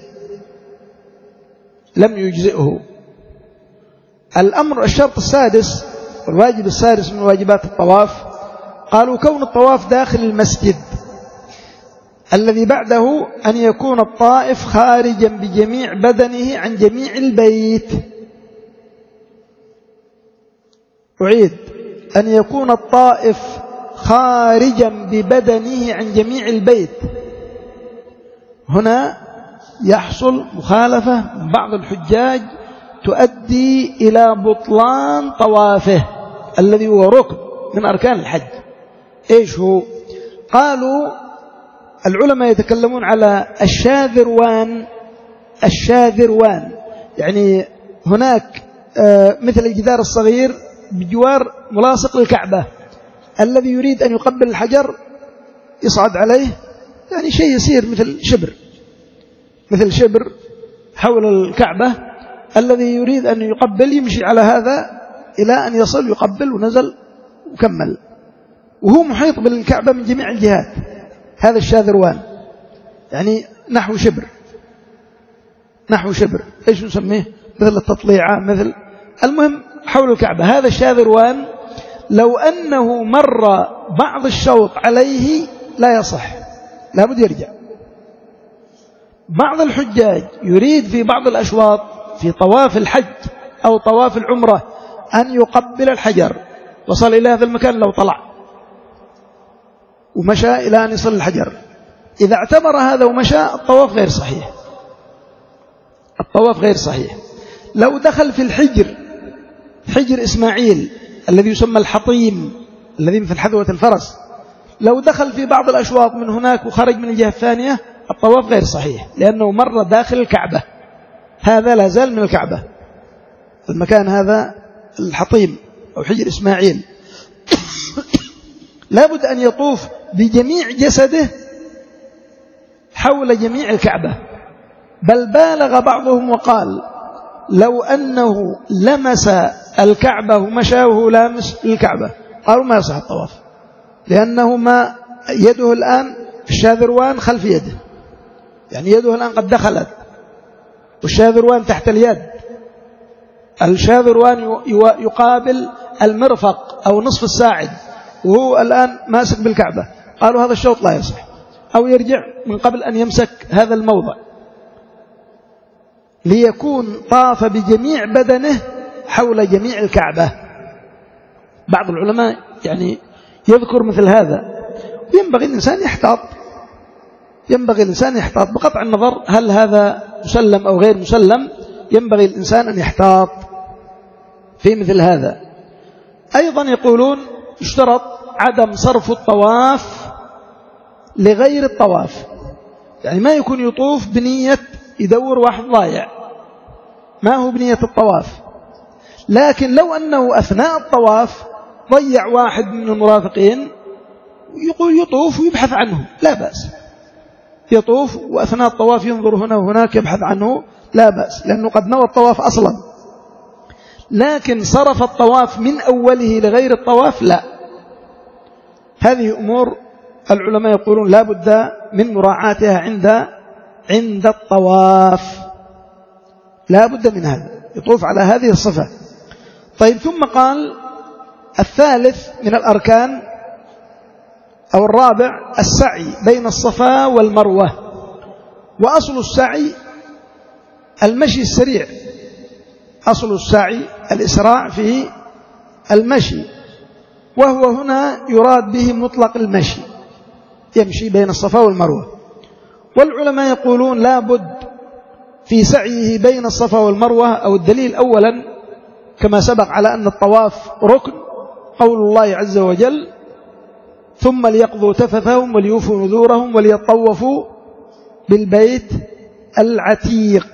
[SPEAKER 1] لم يجزئه. الأمر الشرط السادس والواجب السادس من واجبات الطواف، قالوا كون الطواف داخل المسجد. الذي بعده أن يكون الطائف خارجا بجميع بدنه عن جميع البيت. أعيد، أن يكون الطائف خارجا ببدنه عن جميع البيت. هنا يحصل مخالفة من بعض الحجاج تؤدي إلى بطلان طوافه الذي هو ركن من أركان الحج. إيش هو؟ قالوا العلماء يتكلمون على الشاذروان. الشاذروان يعني هناك مثل الجدار الصغير بجوار ملاصق للكعبة، الذي يريد أن يقبل الحجر يصعد عليه، يعني شيء يسير مثل شبر مثل شبر حول الكعبة، الذي يريد أن يقبل يمشي على هذا إلى أن يصل يقبل ونزل وكمل، وهو محيط بالكعبة من جميع الجهات. هذا الشاذروان يعني نحو شبر نحو شبر إيش نسميه؟ مثل التطليعة، مثل المهم حول الكعبة. هذا الشاذروان لو أنه مر بعض الشوط عليه لا يصح، لابد يرجع. بعض الحجاج يريد في بعض الأشواط في طواف الحج أو طواف العمرة أن يقبل الحجر، وصل إلى هذا المكان لو طلع ومشى إلى أن يصل الحجر، إذا اعتبر هذا ومشى الطواف غير صحيح الطواف غير صحيح. لو دخل في الحجر، حجر إسماعيل الذي يسمى الحطيم الذي مثل حذوة الفرس، لو دخل في بعض الأشواط من هناك وخرج من الجهة الثانية الطواف غير صحيح، لأنه مر داخل الكعبة، هذا لا زال من الكعبة المكان هذا الحطيم أو حجر إسماعيل. لابد أن يطوف بجميع جسده حول جميع الكعبة، بل بالغ بعضهم وقال لو أنه لمس الكعبة ومشى وهو لامس الكعبة قالوا ما يصح الطواف، لأنه ما يده الآن الشاذروان خلف يده، يعني يده الآن قد دخلت والشاذروان تحت اليد، الشاذروان يقابل المرفق أو نصف الساعد وهو الآن ماسك بالكعبة. قالوا هذا الشوط لا يصح، أو يرجع من قبل أن يمسك هذا الموضع. ليكون طاف بجميع بدنه حول جميع الكعبة. بعض العلماء يعني يذكر مثل هذا، وينبغي الإنسان يحتاط ينبغي الإنسان يحتاط بقطع النظر هل هذا مسلم أو غير مسلم، ينبغي الإنسان أن يحتاط في مثل هذا. أيضا يقولون يشترط عدم صرف الطواف لغير الطواف، يعني ما يكون يطوف بنية يدور واحد ضايع، ما هو بنية الطواف، لكن لو أنه أثناء الطواف ضيع واحد من المرافقين يقول يطوف ويبحث عنه لا بأس، يطوف وأثناء الطواف ينظر هنا وهناك يبحث عنه لا بأس، لأنه قد نوى الطواف أصلا. لكن صرف الطواف من أوله لغير الطواف لا. هذه أمور العلماء يقولون لا بد من مراعاتها عند عند الطواف، لا بد من هذا، يطوف على هذه الصفة. طيب ثم قال الثالث من الأركان أو الرابع السعي بين الصفا والمروة. وأصل السعي المشي السريع، أصل السعي الإسراع في المشي، وهو هنا يراد به مطلق المشي، يمشي بين الصفا والمروة. والعلماء يقولون لا بد في سعيه بين الصفا والمروة، أو الدليل أولا كما سبق على أن الطواف ركن، قول الله عز وجل ثم ليقضوا تفثهم وليوفوا نذورهم وليطوفوا بالبيت العتيق.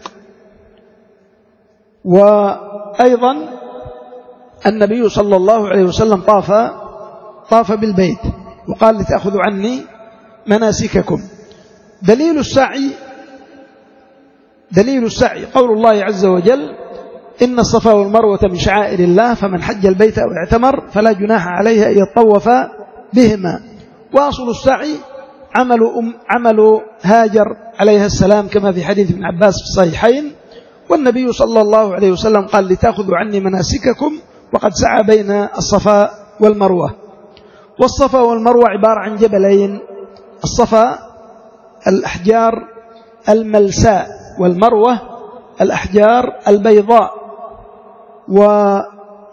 [SPEAKER 1] وأيضا النبي صلى الله عليه وسلم طاف طاف بالبيت وقال لتأخذوا عني مناسككم. دليل السعي دليل السعي قول الله عز وجل إن الصفا والمروة من شعائر الله فمن حج البيت أو اعتمر فلا جناح عليه أن يطوف بهما. وأصل السعي عمل, أم عمل هاجر عليها السلام كما في حديث ابن عباس في الصحيحين، والنبي صلى الله عليه وسلم قال لتأخذوا عني مناسككم، وقد سعى بين الصفا والمروة. والصفا والمروة عبارة عن جبلين، الصفا الأحجار الملساء والمروة الأحجار البيضاء، وما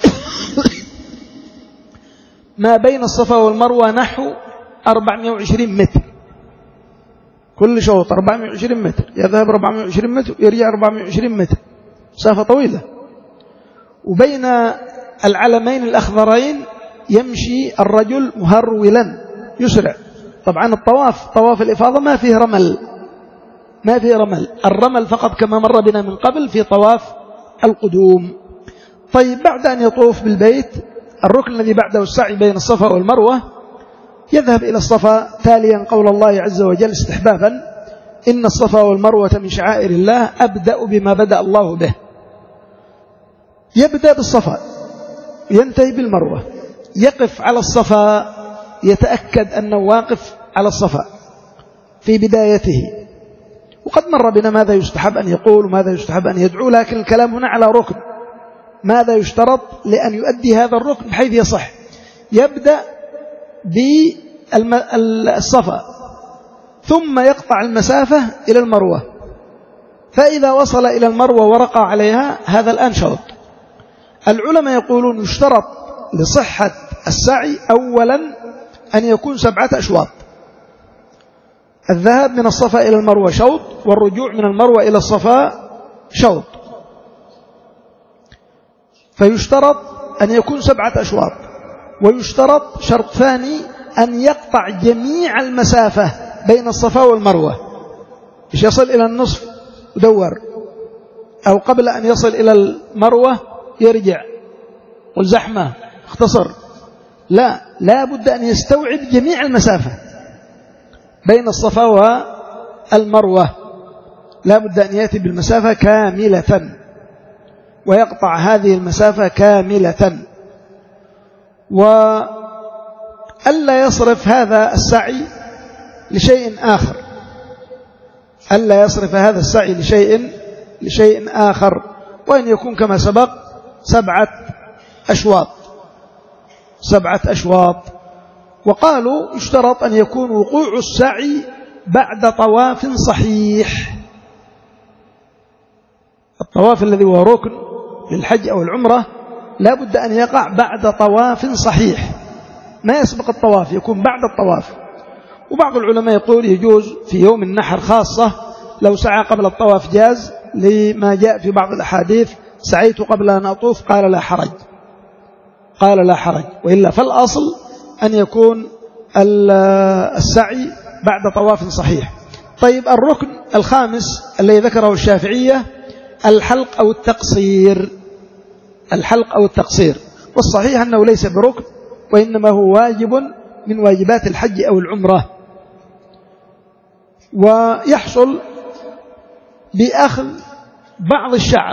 [SPEAKER 1] بين الصفا والمروة نحو أربعمائة وعشرين متر، كل شوط أربعمائة وعشرين متر، يذهب أربعمائة وعشرين متر يرجع أربعمائة وعشرين متر، مسافة طويلة. وبين العلمين الأخضرين يمشي الرجل مهرولا يسرع. طبعا الطواف طواف الإفاضة ما فيه رمل ما فيه رمل الرمل فقط كما مر بنا من قبل في طواف القدوم. طيب بعد أن يطوف بالبيت الركن الذي بعده السعي بين الصفا والمروة يذهب إلى الصفا تاليا قول الله عز وجل استحبابا إن الصفا والمروة من شعائر الله أبدأ بما بدأ الله به. يبدأ بالصفا ينتهي بالمروة، يقف على الصفا يتأكد أنه واقف على الصفا في بدايته. وقد مر بنا ماذا يستحب أن يقول وماذا يستحب أن يدعو، لكن الكلام هنا على ركن، ماذا يشترط لأن يؤدي هذا الركن بحيث يصح. يبدأ بالصفا ثم يقطع المسافة إلى المروة، فإذا وصل إلى المروة ورقى عليها هذا الآن شوط. العلماء يقولون يشترط لصحة السعي أولا أن يكون سبعة أشواط، الذهاب من الصفا إلى المروة شوط، والرجوع من المروة إلى الصفا شوط، فيشترط أن يكون سبعة أشواط. ويشترط شرط ثاني أن يقطع جميع المسافة بين الصفا والمروة، مش يصل إلى النصف ودور، أو قبل أن يصل إلى المروة يرجع والزحمة اختصر، لا لا بد أن يستوعب جميع المسافة بين الصفا والمروة، لا بد أن يأتي بالمسافة كاملة ويقطع هذه المسافة كاملة، وألا يصرف هذا السعي لشيء آخر، ألا يصرف هذا السعي لشيء لشيء آخر، وأن يكون كما سبق سبعة أشواط سبعة أشواط. وقالوا يشترط أن يكون وقوع السعي بعد طواف صحيح، فالطواف الذي هو ركن للحج أو العمرة لا بد أن يقع بعد طواف صحيح، ما يسبق الطواف، يكون بعد الطواف. وبعض العلماء يقول يجوز في يوم النحر خاصة لو سعى قبل الطواف جاز، لما جاء في بعض الأحاديث سعيت قبل أن أطوف قال لا حرج، قال لا حرج. وإلا فالأصل أن يكون السعي بعد طواف صحيح. طيب الركن الخامس الذي ذكره الشافعية الحلق أو التقصير، الحلق أو التقصير، والصحيح أنه ليس بركن وإنما هو واجب من واجبات الحج أو العمرة، ويحصل بأخذ بعض الشعر،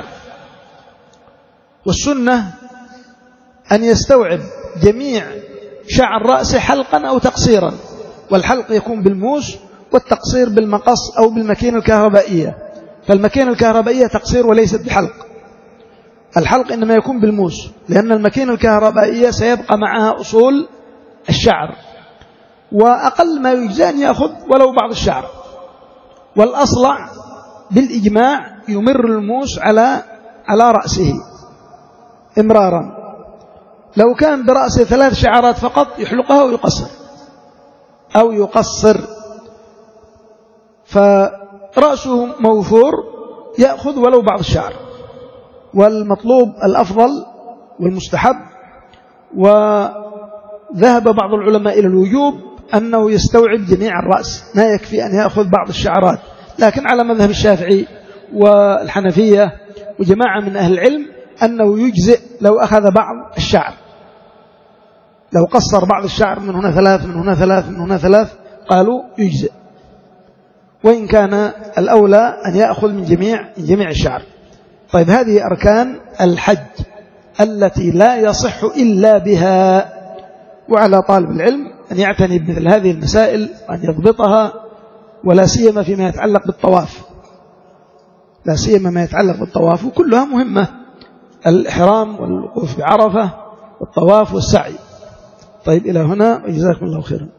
[SPEAKER 1] والسنة أن يستوعب جميع شعر رأسه حلقا أو تقصيرا، والحلق يكون بالموس والتقصير بالمقص أو بالمكينة الكهربائية. فالمكينة الكهربائية تقصير وليست بحلق، الحلق إنما يكون بالموس، لأن المكينة الكهربائية سيبقى معها أصول الشعر، وأقل ما يجزي أن يأخذ ولو بعض الشعر. والأصلع بالإجماع يمر الموس على على رأسه إمرارا، لو كان برأسه ثلاث شعرات فقط يحلقها ويقصر أو يقصر، فرأسه موفور يأخذ ولو بعض الشعر. والمطلوب الأفضل والمستحب، وذهب بعض العلماء إلى الوجوب، أنه يستوعب جميع الرأس، ما يكفي أن يأخذ بعض الشعرات. لكن على مذهب الشافعي والحنفية وجماعة من أهل العلم أنه يجزئ لو أخذ بعض الشعر، لو قصر بعض الشعر من هنا ثلاث من هنا ثلاث من هنا ثلاث قالوا يجزئ، وإن كان الأولى أن يأخذ من جميع من جميع الشعر. طيب هذه أركان الحج التي لا يصح إلا بها، وعلى طالب العلم أن يعتني بمثل هذه المسائل وأن يضبطها، ولا سيما فيما يتعلق بالطواف، لا سيما ما يتعلق بالطواف، وكلها مهمة: الإحرام والوقوف بعرفة والطواف والسعي. طيب إلى هنا، وجزاكم الله خيرا.